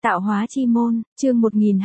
Tạo hóa chi môn, chương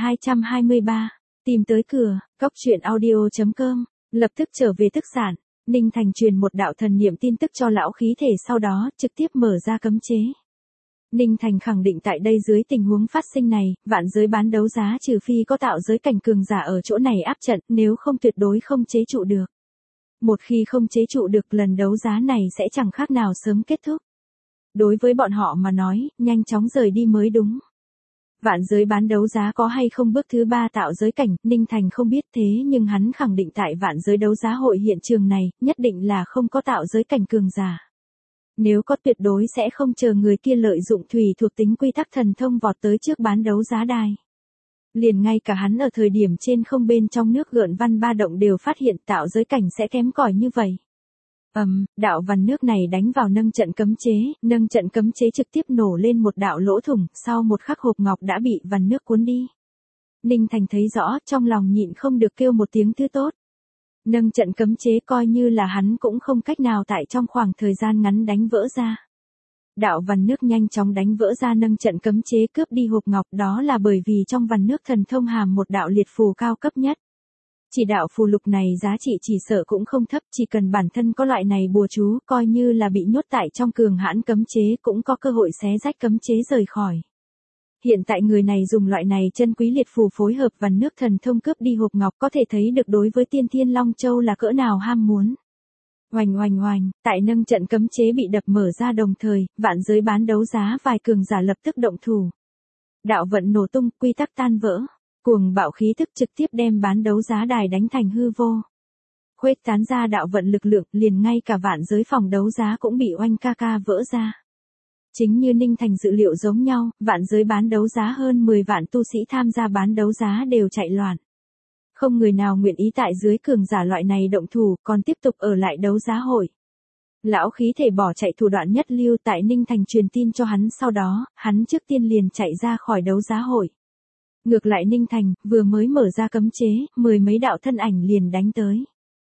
1223. Tìm tới cửa, góc truyện audio.com. Lập tức trở về tức sản, Ninh Thành truyền một đạo thần niệm tin tức cho lão khí thể, sau đó trực tiếp mở ra cấm chế. Ninh Thành khẳng định tại đây dưới tình huống phát sinh này, vạn giới bán đấu giá trừ phi có tạo giới cảnh cường giả ở chỗ này áp trận, nếu không tuyệt đối không chế trụ được. Một khi không chế trụ được, lần đấu giá này sẽ chẳng khác nào sớm kết thúc. Đối với bọn họ mà nói, nhanh chóng rời đi mới đúng. Vạn giới bán đấu giá có hay không bước thứ 3 tạo giới cảnh, Ninh Thành không biết, thế nhưng hắn khẳng định tại vạn giới đấu giá hội hiện trường này, nhất định là không có tạo giới cảnh cường giả. Nếu có, tuyệt đối sẽ không chờ người kia lợi dụng thủy thuộc tính quy tắc thần thông vọt tới trước bán đấu giá đài. Liền ngay cả hắn ở thời điểm trên không bên trong nước gợn văn ba động đều phát hiện tạo giới cảnh sẽ kém cỏi như vậy. Đạo văn nước này đánh vào nâng trận cấm chế trực tiếp nổ lên một đạo lỗ thủng, sau một khắc hộp ngọc đã bị văn nước cuốn đi. Ninh Thành thấy rõ, trong lòng nhịn không được kêu một tiếng thứ tốt. Nâng trận cấm chế coi như là hắn cũng không cách nào tại trong khoảng thời gian ngắn đánh vỡ ra. Đạo văn nước nhanh chóng đánh vỡ ra nâng trận cấm chế cướp đi hộp ngọc, đó là bởi vì trong văn nước thần thông hàm một đạo liệt phù cao cấp nhất. Chỉ đạo phù lục này giá trị chỉ sợ cũng không thấp, chỉ cần bản thân có loại này bùa chú, coi như là bị nhốt tại trong cường hãn cấm chế cũng có cơ hội xé rách cấm chế rời khỏi. Hiện tại người này dùng loại này chân quý liệt phù phối hợp văn nước thần thông cướp đi hộp ngọc, có thể thấy được đối với Tiên Thiên Long Châu là cỡ nào ham muốn. Oành, tại nâng trận cấm chế bị đập mở ra đồng thời, vạn giới bán đấu giá vài cường giả lập tức động thủ. Đạo vận nổ tung, quy tắc tan vỡ. Cuồng bạo khí tức trực tiếp đem bán đấu giá đài đánh thành hư vô. Khuếch tán ra đạo vận lực lượng, liền ngay cả vạn giới phòng đấu giá cũng bị oanh ca vỡ ra. Chính như Ninh Thành dự liệu giống nhau, vạn giới bán đấu giá hơn 10 vạn tu sĩ tham gia bán đấu giá đều chạy loạn. Không người nào nguyện ý tại dưới cường giả loại này động thủ, còn tiếp tục ở lại đấu giá hội. Lão khí thể bỏ chạy thủ đoạn nhất lưu, tại Ninh Thành truyền tin cho hắn, sau đó, hắn trước tiên liền chạy ra khỏi đấu giá hội. Ngược lại Ninh Thành, vừa mới mở ra cấm chế, 10 mấy đạo thân ảnh liền đánh tới.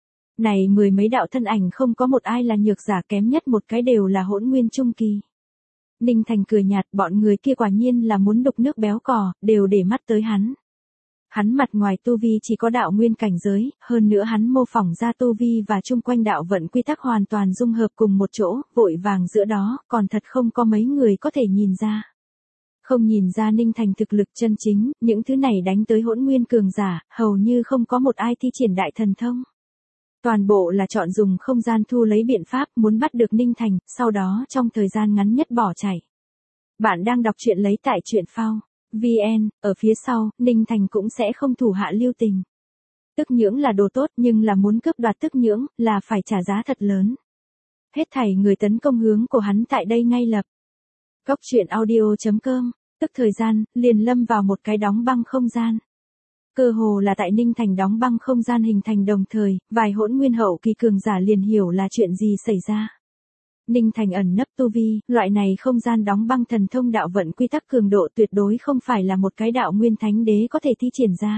Này 10 mấy đạo thân ảnh không có một ai là nhược giả, kém nhất một cái đều là hỗn nguyên trung kỳ. Ninh Thành cười nhạt, bọn người kia quả nhiên là muốn đục nước béo cò, đều để mắt tới hắn. Hắn mặt ngoài tu vi chỉ có đạo nguyên cảnh giới, hơn nữa hắn mô phỏng ra tu vi và chung quanh đạo vận quy tắc hoàn toàn dung hợp cùng một chỗ, vội vàng giữa đó, còn thật không có mấy người có thể nhìn ra. Không nhìn ra Ninh Thành thực lực chân chính, những thứ này đánh tới hỗn nguyên cường giả, hầu như không có một ai thi triển đại thần thông. Toàn bộ là chọn dùng không gian thu lấy biện pháp muốn bắt được Ninh Thành, sau đó trong thời gian ngắn nhất bỏ chạy. Bạn đang đọc truyện lấy tại truyện phao VN, ở phía sau, Ninh Thành cũng sẽ không thủ hạ lưu tình. Tức nhưỡng là đồ tốt, nhưng là muốn cướp đoạt tức nhưỡng, là phải trả giá thật lớn. Hết thảy người tấn công hướng của hắn tại đây ngay lập. Góc truyện audio.com, tức thời gian, liền lâm vào một cái đóng băng không gian. Cơ hồ là tại Ninh Thành đóng băng không gian hình thành đồng thời, vài hỗn nguyên hậu kỳ cường giả liền hiểu là chuyện gì xảy ra. Ninh Thành ẩn nấp tu vi, loại này không gian đóng băng thần thông đạo vận quy tắc cường độ tuyệt đối không phải là một cái đạo nguyên thánh đế có thể thi triển ra.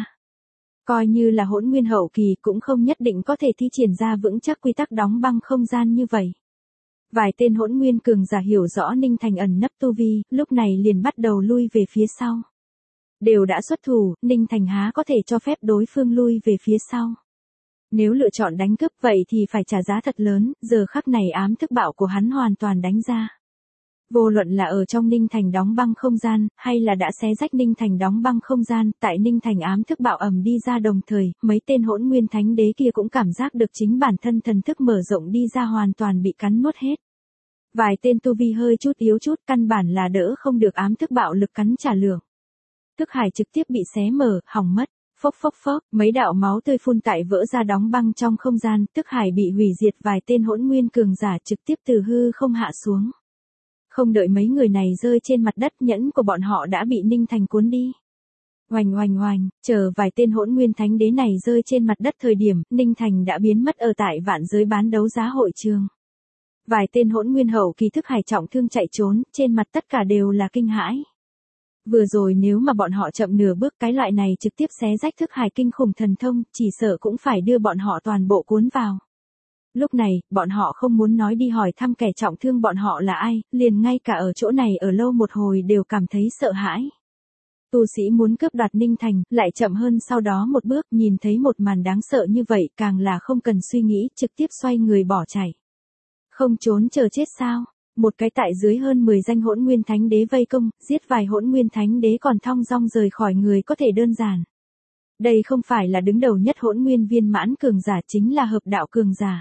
Coi như là hỗn nguyên hậu kỳ cũng không nhất định có thể thi triển ra vững chắc quy tắc đóng băng không gian như vậy. Vài tên hỗn nguyên cường giả hiểu rõ Ninh Thành ẩn nấp tu vi, lúc này liền bắt đầu lui về phía sau. Đều đã xuất thủ, Ninh Thành há có thể cho phép đối phương lui về phía sau. Nếu lựa chọn đánh cướp vậy thì phải trả giá thật lớn, giờ khắc này ám thức bạo của hắn hoàn toàn đánh ra. Vô luận là ở trong Ninh Thành đóng băng không gian, hay là đã xé rách Ninh Thành đóng băng không gian, tại Ninh Thành ám thức bạo ầm đi ra đồng thời, mấy tên hỗn nguyên thánh đế kia cũng cảm giác được chính bản thân thần thức mở rộng đi ra hoàn toàn bị cắn nuốt hết. Vài tên tu vi hơi chút yếu chút, căn bản là đỡ không được ám thức bạo lực cắn trả lượng. Thức hải trực tiếp bị xé mở, hỏng mất. Phốc, mấy đạo máu tươi phun tại vỡ ra đóng băng trong không gian, thức hải bị hủy diệt, vài tên hỗn nguyên cường giả trực tiếp từ hư không hạ xuống. Không đợi mấy người này rơi trên mặt đất, nhẫn của bọn họ đã bị Ninh Thành cuốn đi. Oành, chờ vài tên hỗn nguyên thánh đế này rơi trên mặt đất thời điểm, Ninh Thành đã biến mất ở tại vạn giới bán đấu giá hội trường. Vài tên hỗn nguyên hậu kỳ thức hải trọng thương chạy trốn, trên mặt tất cả đều là kinh hãi. Vừa rồi nếu mà bọn họ chậm nửa bước, cái loại này trực tiếp xé rách thức hải kinh khủng thần thông, chỉ sợ cũng phải đưa bọn họ toàn bộ cuốn vào. Lúc này, bọn họ không muốn nói đi hỏi thăm kẻ trọng thương bọn họ là ai, liền ngay cả ở chỗ này ở lâu một hồi đều cảm thấy sợ hãi. Tu sĩ muốn cướp đoạt Ninh Thành, lại chậm hơn sau đó một bước, nhìn thấy một màn đáng sợ như vậy, càng là không cần suy nghĩ, trực tiếp xoay người bỏ chạy. Không trốn chờ chết sao? Một cái tại dưới hơn 10 danh Hỗn Nguyên Thánh Đế vây công, giết vài Hỗn Nguyên Thánh Đế còn thong dong rời khỏi người có thể đơn giản. Đây không phải là đứng đầu nhất Hỗn Nguyên viên mãn cường giả, chính là hợp đạo cường giả.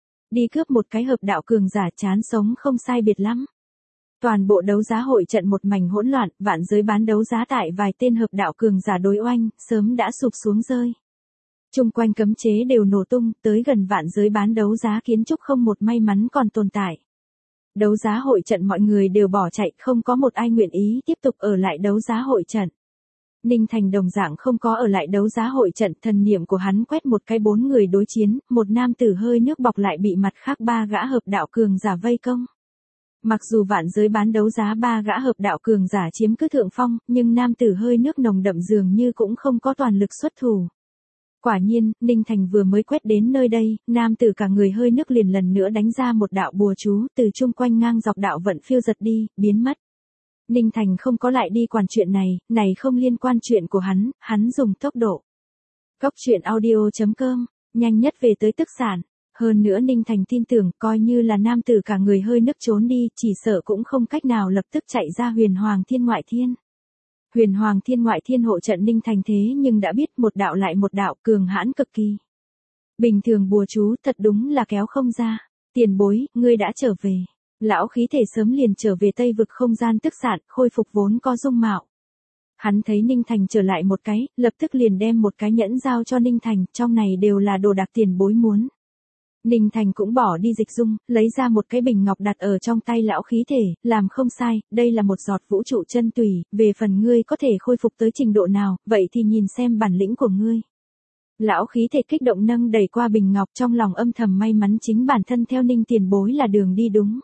Đi cướp một cái hợp đạo cường giả chán sống không sai biệt lắm. Toàn bộ đấu giá hội trận một mảnh hỗn loạn, vạn giới bán đấu giá tại vài tên hợp đạo cường giả đối oanh, sớm đã sụp xuống rơi. Chung quanh cấm chế đều nổ tung, tới gần vạn giới bán đấu giá kiến trúc không một may mắn còn tồn tại. Đấu giá hội trận mọi người đều bỏ chạy, không có một ai nguyện ý tiếp tục ở lại đấu giá hội trận. Ninh Thành đồng dạng không có ở lại đấu giá hội trận, thần niệm của hắn quét một cái 4 người đối chiến, một nam tử hơi nước bọc lại bị mặt khác 3 gã hợp đạo cường giả vây công. Mặc dù vạn giới bán đấu giá 3 gã hợp đạo cường giả chiếm cứ thượng phong, nhưng nam tử hơi nước nồng đậm dường như cũng không có toàn lực xuất thủ. Quả nhiên, Ninh Thành vừa mới quét đến nơi đây, nam tử cả người hơi nước liền lần nữa đánh ra một đạo bùa chú, từ chung quanh ngang dọc đạo vận phiêu giật đi, biến mất. Ninh Thành không có lại đi quản chuyện này không liên quan chuyện của hắn dùng tốc độ. Góc truyện audio.com, nhanh nhất về tới tức sản. Hơn nữa Ninh Thành tin tưởng, coi như là nam tử cả người hơi nước trốn đi, chỉ sợ cũng không cách nào lập tức chạy ra Huyền Hoàng Thiên Ngoại Thiên. Huyền Hoàng Thiên Ngoại Thiên hộ trận Ninh Thành thế nhưng đã biết một đạo lại một đạo, cường hãn cực kỳ. Bình thường bùa chú thật đúng là kéo không ra. Tiền bối, ngươi đã trở về. Lão khí thể sớm liền trở về Tây vực không gian tức sản, khôi phục vốn có dung mạo. Hắn thấy Ninh Thành trở lại một cái, lập tức liền đem một cái nhẫn giao cho Ninh Thành, trong này đều là đồ đạc tiền bối muốn. Ninh Thành cũng bỏ đi dịch dung, lấy ra một cái bình ngọc đặt ở trong tay lão khí thể, làm không sai, đây là một giọt vũ trụ chân tùy, về phần ngươi có thể khôi phục tới trình độ nào, vậy thì nhìn xem bản lĩnh của ngươi. Lão khí thể kích động nâng đẩy qua bình ngọc, trong lòng âm thầm may mắn chính bản thân theo Ninh tiền bối là đường đi đúng.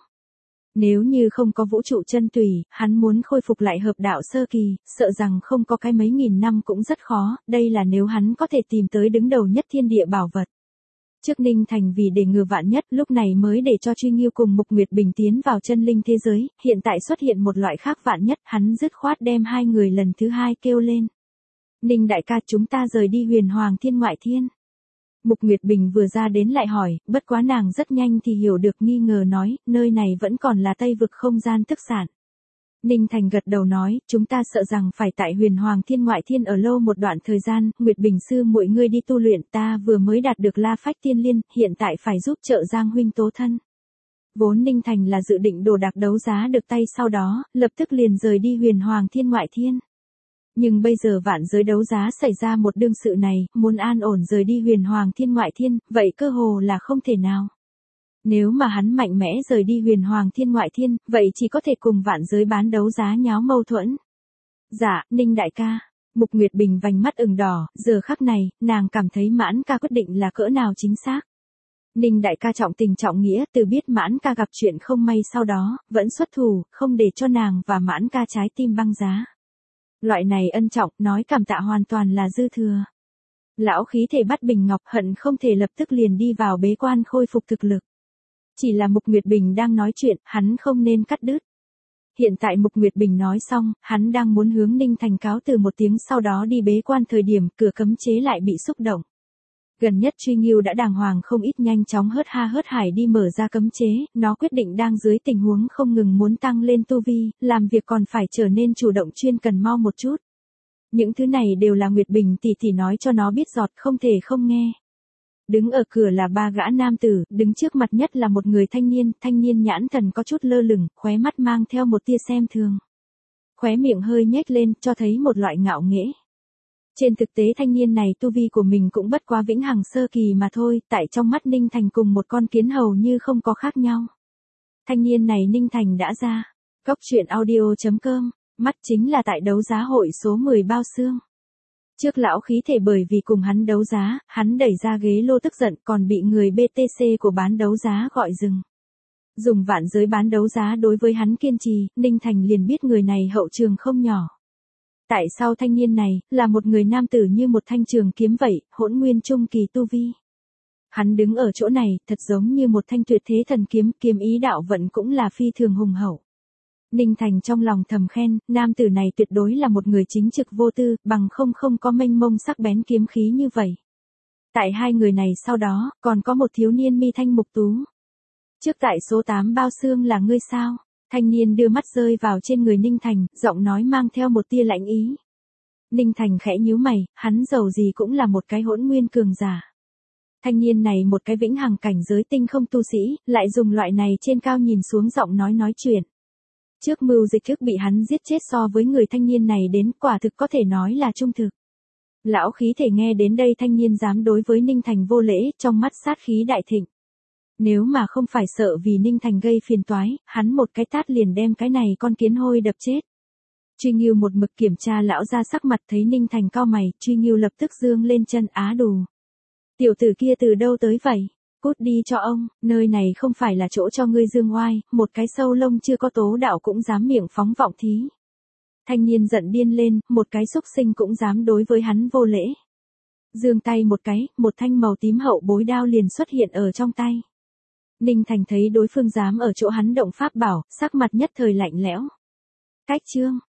Nếu như không có vũ trụ chân tùy, hắn muốn khôi phục lại hợp đạo sơ kỳ, sợ rằng không có cái mấy nghìn năm cũng rất khó, đây là nếu hắn có thể tìm tới đứng đầu nhất thiên địa bảo vật. Trước Ninh Thành vì để ngừa vạn nhất, lúc này mới để cho Truy Nghiêu cùng Mục Nguyệt Bình tiến vào chân linh thế giới, hiện tại xuất hiện một loại khác vạn nhất, hắn dứt khoát đem 2 người lần thứ 2 kêu lên. Ninh đại ca, chúng ta rời đi Huyền Hoàng Thiên Ngoại Thiên. Mục Nguyệt Bình vừa ra đến lại hỏi, bất quá nàng rất nhanh thì hiểu được, nghi ngờ nói, nơi này vẫn còn là Tây vực không gian tức sản. Ninh Thành gật đầu nói, chúng ta sợ rằng phải tại Huyền Hoàng Thiên Ngoại Thiên ở lâu một đoạn thời gian, Nguyệt Bình sư muội ngươi đi tu luyện, ta vừa mới đạt được La Phách Tiên Liên, hiện tại phải giúp trợ Giang huynh tố thân. Vốn Ninh Thành là dự định đồ đạc đấu giá được tay, sau đó, lập tức liền rời đi Huyền Hoàng Thiên Ngoại Thiên. Nhưng bây giờ vạn giới đấu giá xảy ra một đương sự này, muốn an ổn rời đi Huyền Hoàng Thiên Ngoại Thiên, vậy cơ hồ là không thể nào. Nếu mà hắn mạnh mẽ rời đi Huyền Hoàng Thiên Ngoại Thiên, vậy chỉ có thể cùng vạn giới bán đấu giá nháo mâu thuẫn. Dạ, Ninh đại ca. Mục Nguyệt Bình vành mắt ửng đỏ, giờ khắc này, nàng cảm thấy Mãn ca quyết định là cỡ nào chính xác. Ninh đại ca trọng tình trọng nghĩa, từ biết Mãn ca gặp chuyện không may sau đó, vẫn xuất thủ, không để cho nàng và Mãn ca trái tim băng giá. Loại này ân trọng, nói cảm tạ hoàn toàn là dư thừa. Lão khí thể bắt bình ngọc, hận không thể lập tức liền đi vào bế quan khôi phục thực lực. Chỉ là Mục Nguyệt Bình đang nói chuyện, hắn không nên cắt đứt. Hiện tại Mục Nguyệt Bình nói xong, hắn đang muốn hướng Ninh Thành cáo từ một tiếng, sau đó đi bế quan, thời điểm cửa cấm chế lại bị xúc động. Gần nhất Truy Nghiêu đã đàng hoàng không ít, nhanh chóng hớt ha hớt hải đi mở ra cấm chế, nó quyết định đang dưới tình huống không ngừng muốn tăng lên tu vi, làm việc còn phải trở nên chủ động, chuyên cần mau một chút. Những thứ này đều là Nguyệt Bình tỷ tỷ nói cho nó biết, giọt không thể không nghe. Đứng ở cửa là 3 gã nam tử, đứng trước mặt nhất là một người thanh niên nhãn thần có chút lơ lửng, khóe mắt mang theo một tia xem thường. Khóe miệng hơi nhếch lên, cho thấy một loại ngạo nghễ. Trên thực tế thanh niên này tu vi của mình cũng bất quá vĩnh hằng sơ kỳ mà thôi, tại trong mắt Ninh Thành cùng một con kiến hầu như không có khác nhau. Thanh niên này Ninh Thành đã ra. Góc truyện audio.com, mắt chính là tại đấu giá hội số 10 bao xương. Trước lão khí thể bởi vì cùng hắn đấu giá, hắn đẩy ra ghế lô tức giận, còn bị người BTC của bán đấu giá gọi dừng. Dùng vạn giới bán đấu giá đối với hắn kiên trì, Ninh Thành liền biết người này hậu trường không nhỏ. Tại sao thanh niên này, là một người nam tử như một thanh trường kiếm vậy, hỗn nguyên trung kỳ tu vi. Hắn đứng ở chỗ này, thật giống như một thanh tuyệt thế thần kiếm, kiếm ý đạo vận cũng là phi thường hùng hậu. Ninh Thành trong lòng thầm khen, nam tử này tuyệt đối là một người chính trực vô tư, bằng không có mênh mông sắc bén kiếm khí như vậy. Tại hai người này sau đó, còn có một thiếu niên mi thanh mục tú. Trước tại số 8 bao xương là ngươi sao? Thanh niên đưa mắt rơi vào trên người Ninh Thành, giọng nói mang theo một tia lạnh ý. Ninh Thành khẽ nhíu mày, hắn dầu gì cũng là một cái hỗn nguyên cường giả. Thanh niên này một cái vĩnh hằng cảnh giới tinh không tu sĩ, lại dùng loại này trên cao nhìn xuống giọng nói chuyện. Trước mưu dịch thức bị hắn giết chết so với người thanh niên này đến quả thực có thể nói là trung thực. Lão khí thể nghe đến đây thanh niên dám đối với Ninh Thành vô lễ, trong mắt sát khí đại thịnh. Nếu mà không phải sợ vì Ninh Thành gây phiền toái, hắn một cái tát liền đem cái này con kiến hôi đập chết. Truy Ngưu một mực kiểm tra lão ra sắc mặt thấy Ninh Thành cau mày, Truy Ngưu lập tức giương lên chân á đù. Tiểu tử kia từ đâu tới vậy? Cút đi cho ông, nơi này không phải là chỗ cho ngươi dương oai, một cái sâu lông chưa có tố đạo cũng dám miệng phóng vọng thí. Thanh niên giận điên lên, một cái xúc sinh cũng dám đối với hắn vô lễ. Giương tay một cái, một thanh màu tím hậu bối đao liền xuất hiện ở trong tay. Ninh Thành thấy đối phương dám ở chỗ hắn động pháp bảo, sắc mặt nhất thời lạnh lẽo. Cách chương.